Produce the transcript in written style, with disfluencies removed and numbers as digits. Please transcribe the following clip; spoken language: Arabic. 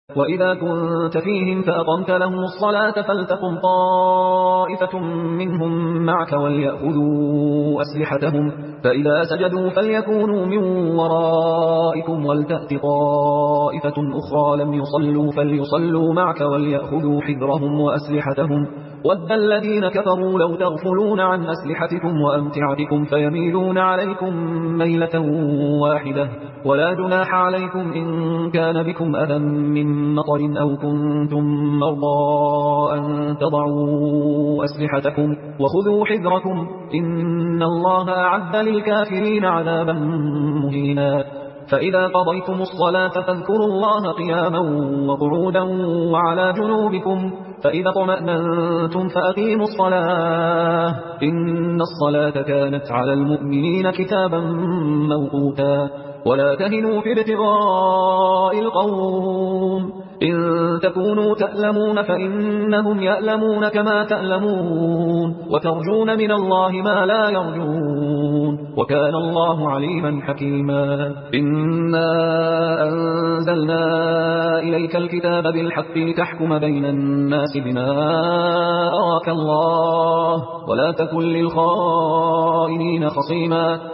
وإذا كنت فيهم فأقمت لهم الصلاة فلتقم طائفة منهم معك وليأخذوا أسلحتهم فإذا سجدوا فليكونوا من ورائكم ولتأت طائفة أخرى لم يصلوا فليصلوا معك وليأخذوا حذرهم وأسلحتهم ود الذين كفروا لو تغفلون عن أسلحتكم وأمتعتكم فيميلون عليكم ميلة واحدة ولا جناح عليكم إن كان بكم أذى من مطر أو كنتم مرضى أن تضعوا أسلحتكم وخذوا حذركم إن الله أعد للكافرين عذابا مهينا فإذا قضيتم الصلاة فاذكروا الله قياما وقعودا وعلى جنوبكم فإذا اطمأننتم فأقيموا الصلاة إن الصلاة كانت على المؤمنين كتابا موقوتا ولا تهنوا في ابتغاء القوم إن تكونوا تألمون فإنهم يألمون كما تألمون وترجون من الله ما لا يرجون وكان الله عليما حكيما إنا أنزلنا إليك الكتاب بالحق لتحكم بين الناس بما أراك الله ولا تكن للخائنين خصيما